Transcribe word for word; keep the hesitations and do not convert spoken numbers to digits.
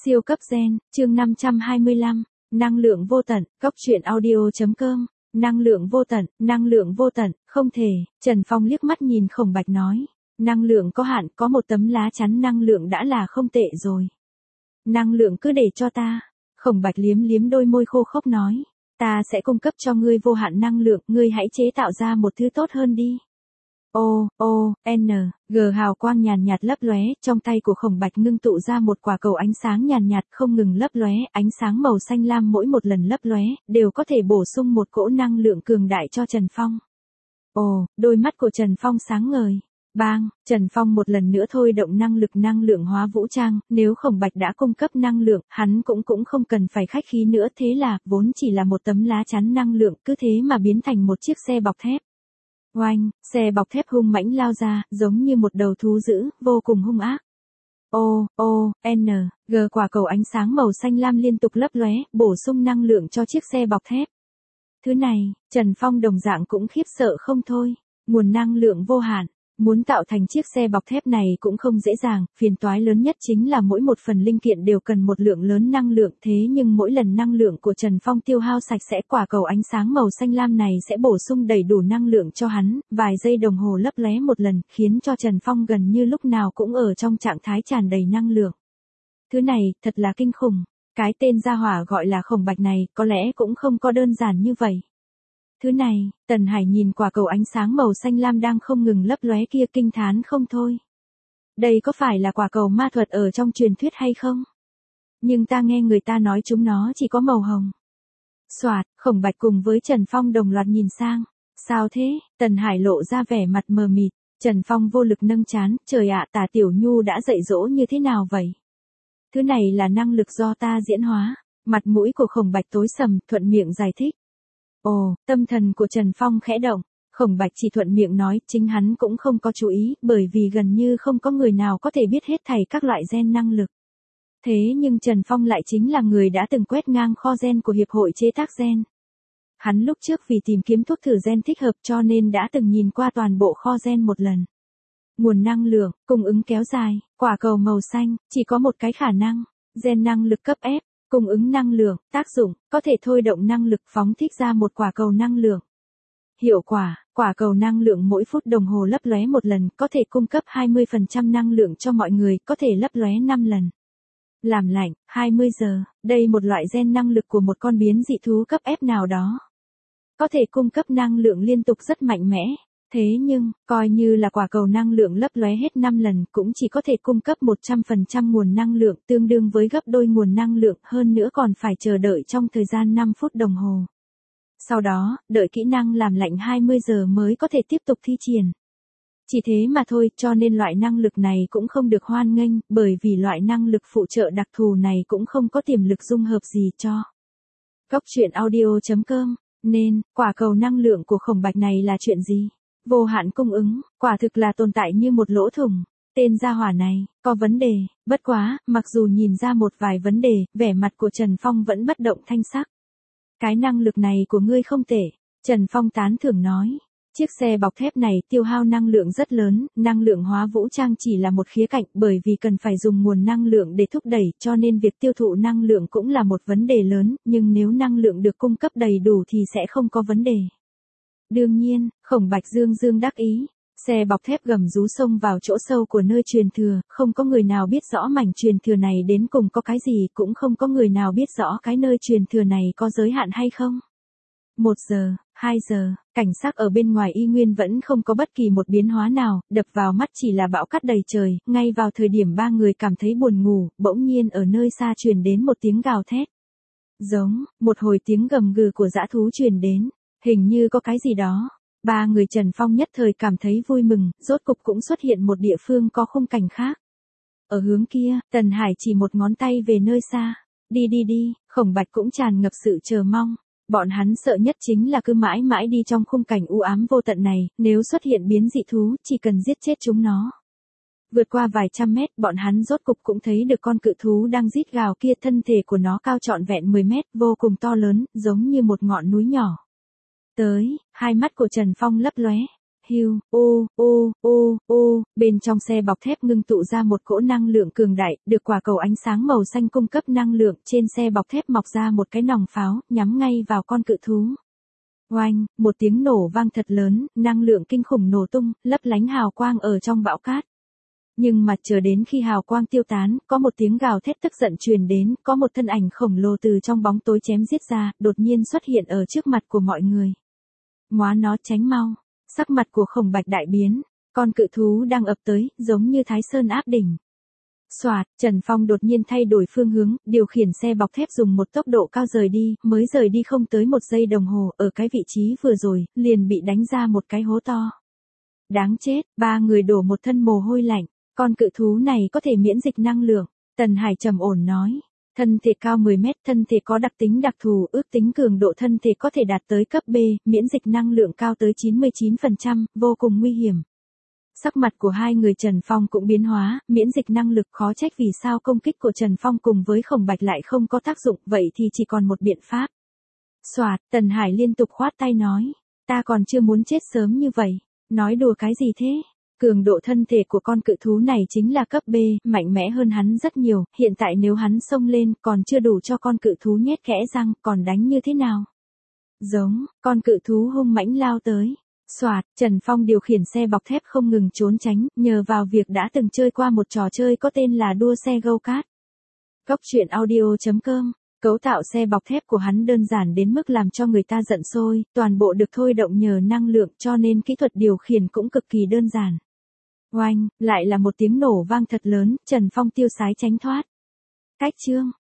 Siêu cấp gen, chương năm trăm hai mươi lăm, năng lượng vô tận, cốc truyện audio.com, năng lượng vô tận, năng lượng vô tận, không thể, Trần Phong liếc mắt nhìn Khổng Bạch nói, năng lượng có hạn, có một tấm lá chắn năng lượng đã là không tệ rồi. Năng lượng cứ để cho ta, Khổng Bạch liếm liếm đôi môi khô khốc nói, ta sẽ cung cấp cho ngươi vô hạn năng lượng, ngươi hãy chế tạo ra một thứ tốt hơn đi. O, O, N, G hào quang nhàn nhạt lấp lóe, trong tay của Khổng Bạch ngưng tụ ra một quả cầu ánh sáng nhàn nhạt không ngừng lấp lóe, ánh sáng màu xanh lam mỗi một lần lấp lóe, đều có thể bổ sung một cỗ năng lượng cường đại cho Trần Phong. Ồ, đôi mắt của Trần Phong sáng ngời. Bang, Trần Phong một lần nữa thôi động năng lực năng lượng hóa vũ trang, nếu Khổng Bạch đã cung cấp năng lượng, hắn cũng cũng không cần phải khách khí nữa, thế là, vốn chỉ là một tấm lá chắn năng lượng, cứ thế mà biến thành một chiếc xe bọc thép. Oanh, xe bọc thép hung mãnh lao ra, giống như một đầu thú dữ, vô cùng hung ác. O, O, N, G quả cầu ánh sáng màu xanh lam liên tục lấp lóe, bổ sung năng lượng cho chiếc xe bọc thép. Thứ này, Trần Phong đồng dạng cũng khiếp sợ không thôi, nguồn năng lượng vô hạn. Muốn tạo thành chiếc xe bọc thép này cũng không dễ dàng, phiền toái lớn nhất chính là mỗi một phần linh kiện đều cần một lượng lớn năng lượng, thế nhưng mỗi lần năng lượng của Trần Phong tiêu hao sạch sẽ, quả cầu ánh sáng màu xanh lam này sẽ bổ sung đầy đủ năng lượng cho hắn, vài giây đồng hồ lấp lóe một lần, khiến cho Trần Phong gần như lúc nào cũng ở trong trạng thái tràn đầy năng lượng. Thứ này, thật là kinh khủng, cái tên gia hỏa gọi là Khổng Bạch này, có lẽ cũng không có đơn giản như vậy. Thứ này, Tần Hải nhìn quả cầu ánh sáng màu xanh lam đang không ngừng lấp lóe kia kinh thán không thôi. Đây có phải là quả cầu ma thuật ở trong truyền thuyết hay không? Nhưng ta nghe người ta nói chúng nó chỉ có màu hồng. Soạt, Khổng Bạch cùng với Trần Phong đồng loạt nhìn sang. Sao thế? Tần Hải lộ ra vẻ mặt mờ mịt. Trần Phong vô lực nâng trán, trời ạ, Tả Tiểu Nhu đã dạy dỗ như thế nào vậy? Thứ này là năng lực do ta diễn hóa. Mặt mũi của Khổng Bạch tối sầm, thuận miệng giải thích. Ồ, tâm thần của Trần Phong khẽ động, Khổng Bạch chỉ thuận miệng nói, chính hắn cũng không có chú ý, bởi vì gần như không có người nào có thể biết hết thảy các loại gen năng lực. Thế nhưng Trần Phong lại chính là người đã từng quét ngang kho gen của Hiệp hội chế tác gen. Hắn lúc trước vì tìm kiếm thuốc thử gen thích hợp cho nên đã từng nhìn qua toàn bộ kho gen một lần. Nguồn năng lượng, cung ứng kéo dài, quả cầu màu xanh, chỉ có một cái khả năng, gen năng lực cấp ép. Cung ứng năng lượng, tác dụng, có thể thôi động năng lực phóng thích ra một quả cầu năng lượng. Hiệu quả, quả cầu năng lượng mỗi phút đồng hồ lấp lóe một lần, có thể cung cấp hai mươi phần trăm năng lượng cho mọi người, có thể lấp lóe năm lần. Làm lạnh, hai mươi giờ, đây một loại gen năng lực của một con biến dị thú cấp ép nào đó. Có thể cung cấp năng lượng liên tục rất mạnh mẽ. Thế nhưng, coi như là quả cầu năng lượng lấp lóe hết năm lần cũng chỉ có thể cung cấp một trăm phần trăm nguồn năng lượng tương đương với gấp đôi nguồn năng lượng, hơn nữa còn phải chờ đợi trong thời gian năm phút đồng hồ. Sau đó, đợi kỹ năng làm lạnh hai mươi giờ mới có thể tiếp tục thi triển. Chỉ thế mà thôi, cho nên loại năng lực này cũng không được hoan nghênh, bởi vì loại năng lực phụ trợ đặc thù này cũng không có tiềm lực dung hợp gì cho. Cốc truyện audio.com, nên, quả cầu năng lượng của Khổng Bạch này là chuyện gì? Vô hạn cung ứng, quả thực là tồn tại như một lỗ thủng. Tên gia hỏa này, có vấn đề, bất quá, mặc dù nhìn ra một vài vấn đề, vẻ mặt của Trần Phong vẫn bất động thanh sắc. Cái năng lực này của ngươi không tệ, Trần Phong tán thưởng nói. Chiếc xe bọc thép này tiêu hao năng lượng rất lớn, năng lượng hóa vũ trang chỉ là một khía cạnh, bởi vì cần phải dùng nguồn năng lượng để thúc đẩy, cho nên việc tiêu thụ năng lượng cũng là một vấn đề lớn, nhưng nếu năng lượng được cung cấp đầy đủ thì sẽ không có vấn đề. Đương nhiên, Khổng Bạch dương dương đắc ý, xe bọc thép gầm rú xông vào chỗ sâu của nơi truyền thừa, không có người nào biết rõ mảnh truyền thừa này đến cùng có cái gì, cũng không có người nào biết rõ cái nơi truyền thừa này có giới hạn hay không. Một giờ, hai giờ, cảnh sắc ở bên ngoài y nguyên vẫn không có bất kỳ một biến hóa nào, đập vào mắt chỉ là bão cát đầy trời, ngay vào thời điểm ba người cảm thấy buồn ngủ, bỗng nhiên ở nơi xa truyền đến một tiếng gào thét. Giống, một hồi tiếng gầm gừ của dã thú truyền đến. Hình như có cái gì đó. Ba người Trần Phong nhất thời cảm thấy vui mừng, rốt cục cũng xuất hiện một địa phương có khung cảnh khác. Ở hướng kia, Tần Hải chỉ một ngón tay về nơi xa. Đi đi đi, Khổng Bạch cũng tràn ngập sự chờ mong. Bọn hắn sợ nhất chính là cứ mãi mãi đi trong khung cảnh u ám vô tận này, nếu xuất hiện biến dị thú, chỉ cần giết chết chúng nó. Vượt qua vài trăm mét, bọn hắn rốt cục cũng thấy được con cự thú đang rít gào kia, thân thể của nó cao trọn vẹn mười mét, vô cùng to lớn, giống như một ngọn núi nhỏ. Tới, hai mắt của Trần Phong lấp lóe. Hiu, ô, ô, ô, ô, bên trong xe bọc thép ngưng tụ ra một cỗ năng lượng cường đại, được quả cầu ánh sáng màu xanh cung cấp năng lượng, trên xe bọc thép mọc ra một cái nòng pháo, nhắm ngay vào con cự thú. Oanh, một tiếng nổ vang thật lớn, năng lượng kinh khủng nổ tung, lấp lánh hào quang ở trong bão cát. Nhưng mà chờ đến khi hào quang tiêu tán, có một tiếng gào thét tức giận truyền đến, có một thân ảnh khổng lồ từ trong bóng tối chém giết ra, đột nhiên xuất hiện ở trước mặt của mọi người. Móa nó tránh mau, sắc mặt của Khổng Bạch đại biến, con cự thú đang ập tới, giống như Thái Sơn áp đỉnh. Soạt, Trần Phong đột nhiên thay đổi phương hướng, điều khiển xe bọc thép dùng một tốc độ cao rời đi, mới rời đi không tới một giây đồng hồ, ở cái vị trí vừa rồi, liền bị đánh ra một cái hố to. Đáng chết, ba người đổ một thân mồ hôi lạnh, con cự thú này có thể miễn dịch năng lượng, Tần Hải trầm ổn nói. Thân thể cao mười mét, thân thể có đặc tính đặc thù, ước tính cường độ thân thể có thể đạt tới cấp B, miễn dịch năng lượng cao tới chín mươi chín phần trăm, vô cùng nguy hiểm. Sắc mặt của hai người Trần Phong cũng biến hóa, miễn dịch năng lực khó trách vì sao công kích của Trần Phong cùng với Khổng Bạch lại không có tác dụng, vậy thì chỉ còn một biện pháp. Soạt, Tần Hải liên tục khoát tay nói, ta còn chưa muốn chết sớm như vậy, nói đùa cái gì thế? Cường độ thân thể của con cự thú này chính là cấp B, mạnh mẽ hơn hắn rất nhiều, hiện tại nếu hắn xông lên còn chưa đủ cho con cự thú nhét kẽ răng, còn đánh như thế nào? Giống, con cự thú hung mãnh lao tới. Soạt, Trần Phong điều khiển xe bọc thép không ngừng trốn tránh, nhờ vào việc đã từng chơi qua một trò chơi có tên là đua xe go-kart. Cốc truyện audio chấm com, cấu tạo xe bọc thép của hắn đơn giản đến mức làm cho người ta giận sôi, toàn bộ được thôi động nhờ năng lượng cho nên kỹ thuật điều khiển cũng cực kỳ đơn giản. Oanh, lại là một tiếng nổ vang thật lớn, Trần Phong tiêu sái tránh thoát. Cách chương.